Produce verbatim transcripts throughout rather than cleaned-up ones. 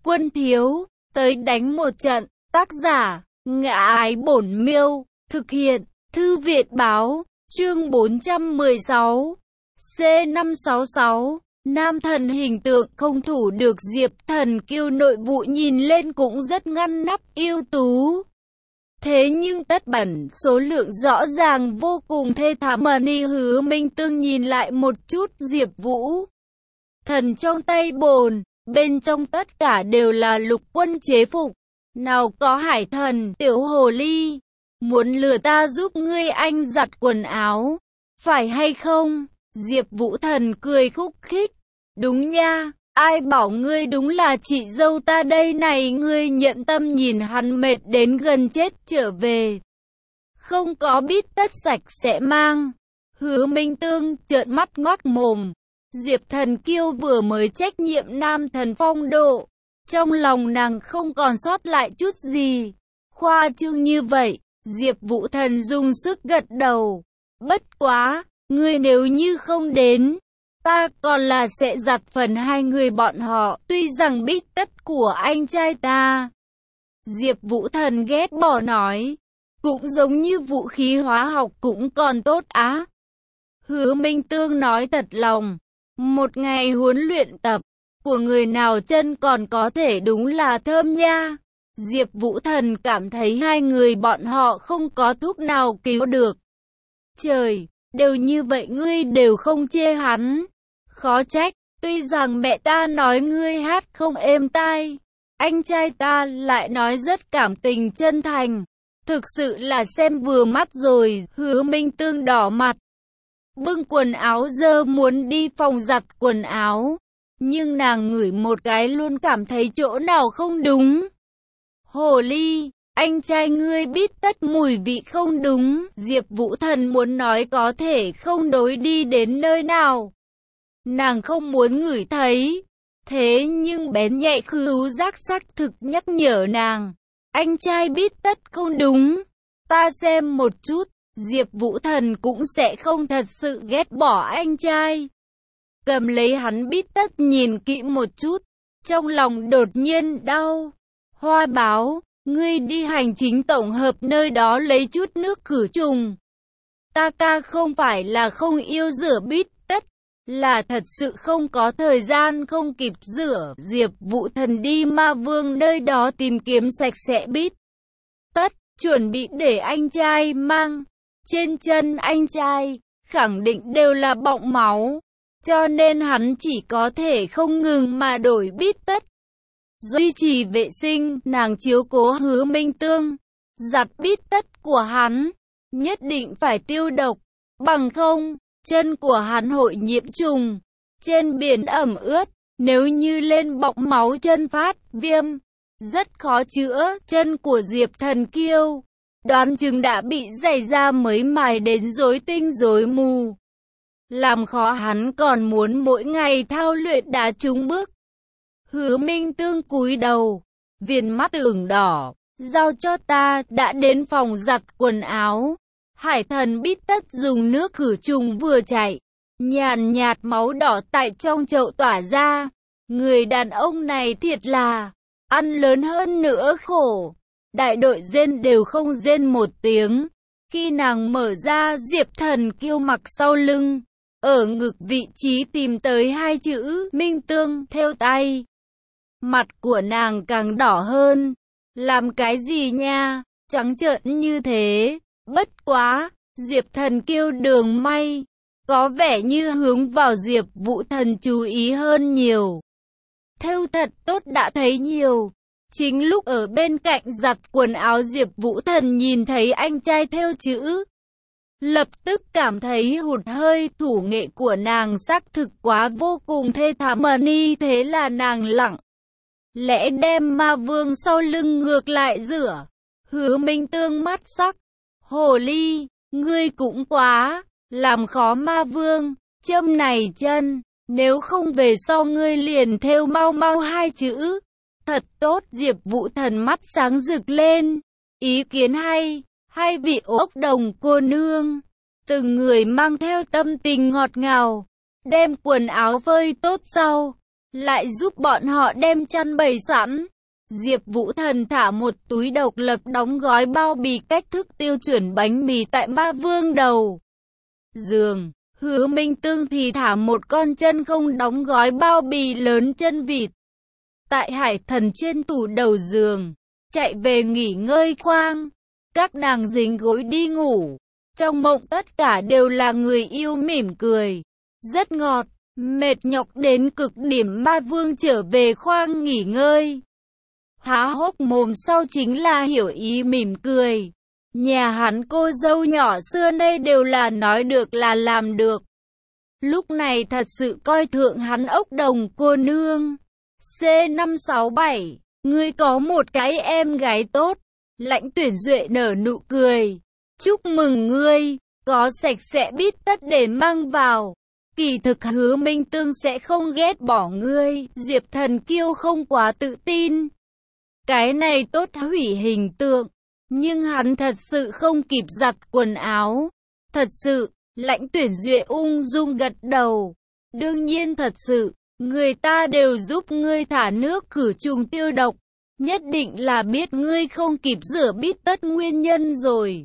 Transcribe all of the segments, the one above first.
Quân thiếu, tới đánh một trận. Tác giả, Ngã Ái Bổn Miêu. Thực hiện, Thư viện báo. Chương bốn trăm mười sáu. C năm sáu sáu. Nam thần hình tượng không thủ được Diệp Thần Kiêu, nội vụ nhìn lên cũng rất ngăn nắp ưu tú. Thế nhưng tất bẩn, số lượng rõ ràng vô cùng thê thảm. Mà Ni Hứa Minh Tương nhìn lại một chút Diệp Vũ Thần trong tay bồn, bên trong tất cả đều là lục quân chế phục. Nào có hải thần, tiểu hồ ly, muốn lừa ta giúp ngươi anh giặt quần áo, phải hay không? Diệp Vũ Thần cười khúc khích. Đúng nha, ai bảo ngươi đúng là chị dâu ta đây này. Ngươi nhận tâm nhìn hắn mệt đến gần chết trở về, không có bít tất sạch sẽ mang. Hứa Minh Tương trợn mắt ngoác mồm. Diệp Thần Kiêu vừa mới trách nhiệm nam thần phong độ, trong lòng nàng không còn sót lại chút gì. Khoa trương như vậy, Diệp Vũ Thần dùng sức gật đầu. Bất quá, ngươi nếu như không đến, ta còn là sẽ giặt phần hai người bọn họ. Tuy rằng bít tất của anh trai ta, Diệp Vũ Thần ghét bỏ nói, cũng giống như vũ khí hóa học cũng còn tốt á. Hứa Minh Tương nói thật lòng, một ngày huấn luyện tập của người nào chân còn có thể đúng là thơm nha. Diệp Vũ Thần cảm thấy hai người bọn họ không có thuốc nào cứu được. Trời, đều như vậy ngươi đều không chê hắn. Khó trách, tuy rằng mẹ ta nói ngươi hát không êm tai, anh trai ta lại nói rất cảm tình chân thành. Thực sự là xem vừa mắt rồi. Hứa Minh Tương đỏ mặt, bưng quần áo dơ muốn đi phòng giặt quần áo. Nhưng nàng ngửi một cái luôn cảm thấy chỗ nào không đúng. Hồ ly, anh trai ngươi biết tất mùi vị không đúng. Diệp Vũ Thần muốn nói có thể không đối đi đến nơi nào nàng không muốn ngửi thấy. Thế nhưng bén nhạy khứu giác xác thực nhắc nhở nàng, anh trai biết tất không đúng. Ta xem một chút, Diệp Vũ Thần cũng sẽ không thật sự ghét bỏ anh trai. Cầm lấy hắn bít tất nhìn kỹ một chút, trong lòng đột nhiên đau. Hoa báo, ngươi đi hành chính tổng hợp nơi đó lấy chút nước khử trùng. Ta ca không phải là không yêu rửa bít tất, là thật sự không có thời gian, không kịp rửa. Diệp Vũ Thần đi Ma Vương nơi đó tìm kiếm sạch sẽ bít tất, chuẩn bị để anh trai mang. Trên chân anh trai khẳng định đều là bọng máu, cho nên hắn chỉ có thể không ngừng mà đổi bít tất. Duy trì vệ sinh, nàng chiếu cố Hứa Minh Tương, giặt bít tất của hắn, nhất định phải tiêu độc, bằng không, chân của hắn hội nhiễm trùng. Trên biển ẩm ướt, nếu như lên bọng máu chân phát, viêm, rất khó chữa. Chân của Diệp Thần Kiêu, đoán chừng đã bị giày da mới mài đến rối tinh rối mù, làm khó hắn còn muốn mỗi ngày thao luyện đá trúng bước. Hứa Minh Tương cúi đầu, viền mắt ửng đỏ, giao cho ta. Đã đến phòng giặt quần áo, hải thần bít tất dùng nước khử trùng vừa chảy, nhàn nhạt máu đỏ tại trong chậu tỏa ra. Người đàn ông này thiệt là ăn lớn hơn nữa khổ. Đại đội rên đều không rên một tiếng. Khi nàng mở ra, Diệp Thần Kiêu mặc sau lưng, ở ngực vị trí tìm tới hai chữ Minh Tương theo tay. Mặt của nàng càng đỏ hơn. Làm cái gì nha, trắng trợn như thế. Bất quá, Diệp Thần Kiêu đường may, có vẻ như hướng vào Diệp Vũ Thần chú ý hơn nhiều. Thêu thật tốt đã thấy nhiều. Chính lúc ở bên cạnh giặt quần áo, Diệp Vũ Thần nhìn thấy anh trai thêu chữ, lập tức cảm thấy hụt hơi. Thủ nghệ của nàng xác thực quá vô cùng thê thảm. Mà ni thế là nàng lặng lẽ đem Ma Vương sau lưng ngược lại rửa. Hứa Minh Tương mắt sắc, hồ ly, ngươi cũng quá làm khó Ma Vương. Châm này chân, nếu không về sau ngươi liền thêu mau mau hai chữ. Thật tốt. Diệp Vũ Thần mắt sáng rực lên. Ý kiến hay, hai vị ốc đồng cô nương, từng người mang theo tâm tình ngọt ngào, đem quần áo phơi tốt sau, lại giúp bọn họ đem chăn bày sẵn. Diệp Vũ Thần thả một túi độc lập đóng gói bao bì cách thức tiêu chuẩn bánh mì tại Ma Vương đầu giường. Hứa Minh Tương thì thả một con chân không đóng gói bao bì lớn chân vịt tại Hải Thần trên tủ đầu giường. Chạy về nghỉ ngơi khoang. Các nàng dính gối đi ngủ. Trong mộng tất cả đều là người yêu mỉm cười. Rất ngọt, mệt nhọc đến cực điểm. Ma Vương trở về khoang nghỉ ngơi. Há hốc mồm sau chính là Hiểu Ý mỉm cười. Nhà hắn cô dâu nhỏ xưa nay đều là nói được là làm được. Lúc này thật sự coi thượng hắn ốc đồng cô nương. C năm sáu bảy, ngươi có một cái em gái tốt. Lãnh Tuyển Duệ nở nụ cười. Chúc mừng ngươi, có sạch sẽ bít tất để mang vào. Kỳ thực Hứa Minh Tương sẽ không ghét bỏ ngươi. Diệp Thần Kiêu không quá tự tin. Cái này tốt hủy hình tượng. Nhưng hắn thật sự không kịp giặt quần áo. Thật sự, Lãnh Tuyển Duệ ung dung gật đầu. Đương nhiên thật sự, người ta đều giúp ngươi thả nước khử trùng tiêu độc. Nhất định là biết ngươi không kịp rửa bít tất nguyên nhân rồi.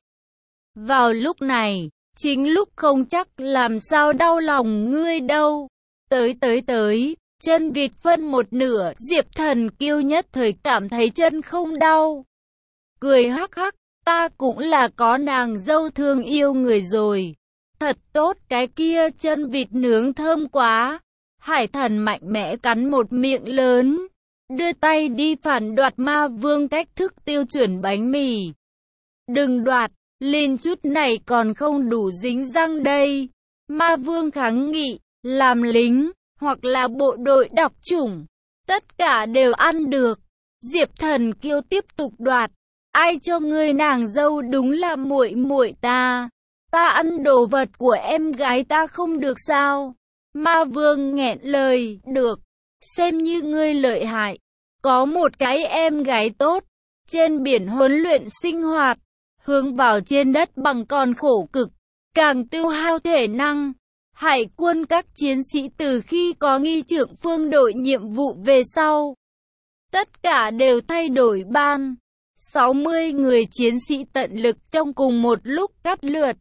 Vào lúc này, chính lúc không chắc làm sao đau lòng ngươi đâu. Tới tới tới, chân vịt phân một nửa, Diệp Thần Kiêu nhất thời cảm thấy chân không đau. Cười hắc hắc, ta cũng là có nàng dâu thương yêu người rồi. Thật tốt, cái kia chân vịt nướng thơm quá. Hải Thần mạnh mẽ cắn một miệng lớn. Đưa tay đi phản đoạt Ma Vương cách thức tiêu chuẩn bánh mì. Đừng đoạt, lên chút này còn không đủ dính răng đây. Ma Vương kháng nghị, làm lính, hoặc là bộ đội đọc chủng. Tất cả đều ăn được. Diệp Thần Kiêu tiếp tục đoạt. Ai cho ngươi nàng dâu đúng là muội muội ta. Ta ăn đồ vật của em gái ta không được sao? Ma Vương nghẹn lời, được. Xem như ngươi lợi hại. Có một cái em gái tốt. Trên biển huấn luyện sinh hoạt. Hướng vào trên đất bằng còn khổ cực. Càng tiêu hao thể năng. Hải quân các chiến sĩ từ khi có nghi trưởng phương đội nhiệm vụ về sau. Tất cả đều thay đổi ban. sáu mươi người chiến sĩ tận lực trong cùng một lúc cắt lượt.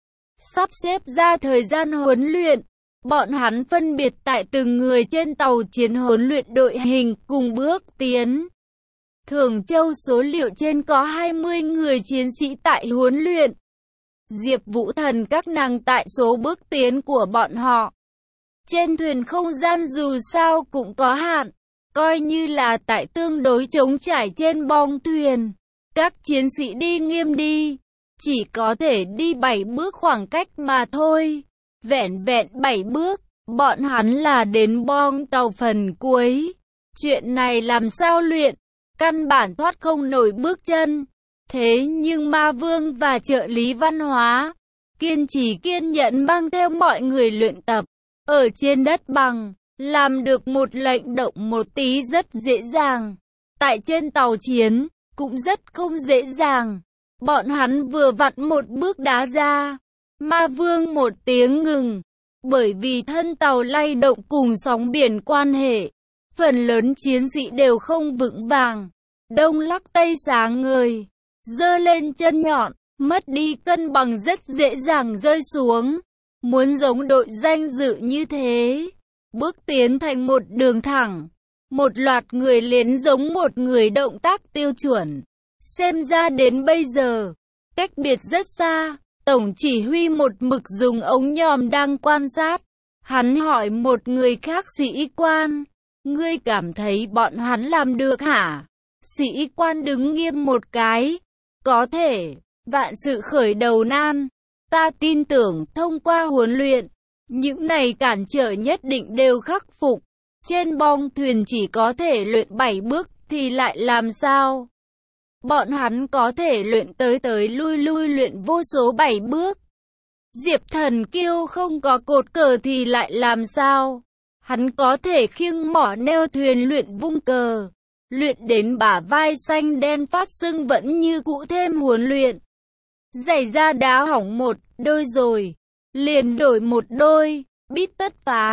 Sắp xếp ra thời gian huấn luyện. Bọn hắn phân biệt tại từng người trên tàu chiến huấn luyện đội hình cùng bước tiến. Thường Châu số liệu trên có hai mươi người chiến sĩ tại huấn luyện. Diệp Vũ Thần các nàng tại số bước tiến của bọn họ. Trên thuyền không gian dù sao cũng có hạn. Coi như là tại tương đối trống trải trên bong thuyền. Các chiến sĩ đi nghiêm đi. Chỉ có thể đi bảy bước khoảng cách mà thôi. Vẹn vẹn bảy bước, bọn hắn là đến bong tàu phần cuối. Chuyện này làm sao luyện, căn bản thoát không nổi bước chân. Thế nhưng Ma Vương và trợ lý văn hóa, kiên trì kiên nhẫn mang theo mọi người luyện tập. Ở trên đất bằng, làm được một lệnh động một tí rất dễ dàng. Tại trên tàu chiến, cũng rất không dễ dàng. Bọn hắn vừa vặn một bước đá ra. Ma Vương một tiếng ngừng, bởi vì thân tàu lay động cùng sóng biển quan hệ, phần lớn chiến sĩ đều không vững vàng, đông lắc tây sáng ngời, giơ lên chân nhọn, mất đi cân bằng rất dễ dàng rơi xuống. Muốn giống đội danh dự như thế, bước tiến thành một đường thẳng, một loạt người liền giống một người động tác tiêu chuẩn. Xem ra đến bây giờ, cách biệt rất xa. Tổng chỉ huy một mực dùng ống nhòm đang quan sát. Hắn hỏi một người khác sĩ quan. Ngươi cảm thấy bọn hắn làm được hả? Sĩ quan đứng nghiêm một cái. Có thể, vạn sự khởi đầu nan. Ta tin tưởng thông qua huấn luyện, những này cản trở nhất định đều khắc phục. Trên bong thuyền chỉ có thể luyện bảy bước thì lại làm sao? Bọn hắn có thể luyện tới tới lui lui luyện vô số bảy bước. Diệp Thần Kiêu không có cột cờ thì lại làm sao? Hắn có thể khiêng mỏ neo thuyền luyện vung cờ. Luyện đến bả vai xanh đen phát sưng vẫn như cũ thêm huấn luyện. Giày da đá hỏng một đôi rồi. Liền đổi một đôi, bít tất phá.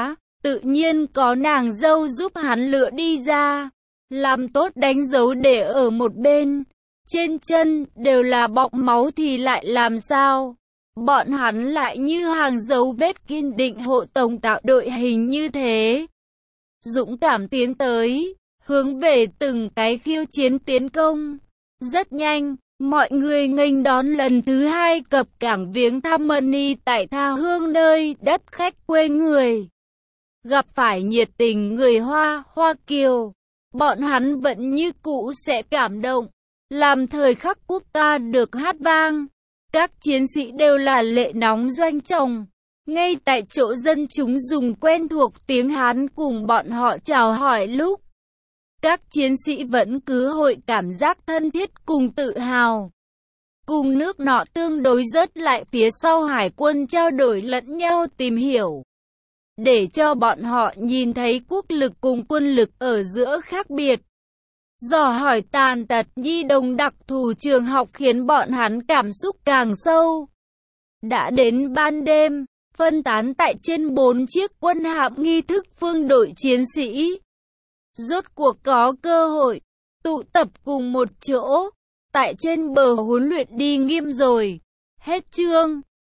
tự nhiên có nàng dâu giúp hắn lựa đi ra, làm tốt đánh dấu để ở một bên. Trên chân đều là bọng máu thì lại làm sao? Bọn hắn lại như hàng dấu vết kiên định hộ tống tạo đội hình như thế. Dũng cảm tiến tới, hướng về từng cái khiêu chiến tiến công. Rất nhanh, mọi người nghênh đón lần thứ hai cập cảng viếng thăm Mani tại tha hương nơi đất khách quê người. Gặp phải nhiệt tình người Hoa, Hoa Kiều, bọn hắn vẫn như cũ sẽ cảm động, làm thời khắc quốc ca được hát vang. Các chiến sĩ đều là lệ nóng doanh trọng. Ngay tại chỗ dân chúng dùng quen thuộc tiếng Hán cùng bọn họ chào hỏi lúc. Các chiến sĩ vẫn cứ hội cảm giác thân thiết cùng tự hào. Cùng nước nọ tương đối rớt lại phía sau hải quân trao đổi lẫn nhau tìm hiểu. Để cho bọn họ nhìn thấy quốc lực cùng quân lực ở giữa khác biệt. Dò hỏi tàn tật nhi đồng đặc thù trường học khiến bọn hắn cảm xúc càng sâu. Đã đến ban đêm, phân tán tại trên bốn chiếc quân hạm nghi thức phương đội chiến sĩ. Rốt cuộc có cơ hội, tụ tập cùng một chỗ, tại trên bờ huấn luyện đi nghiêm rồi. Hết chương.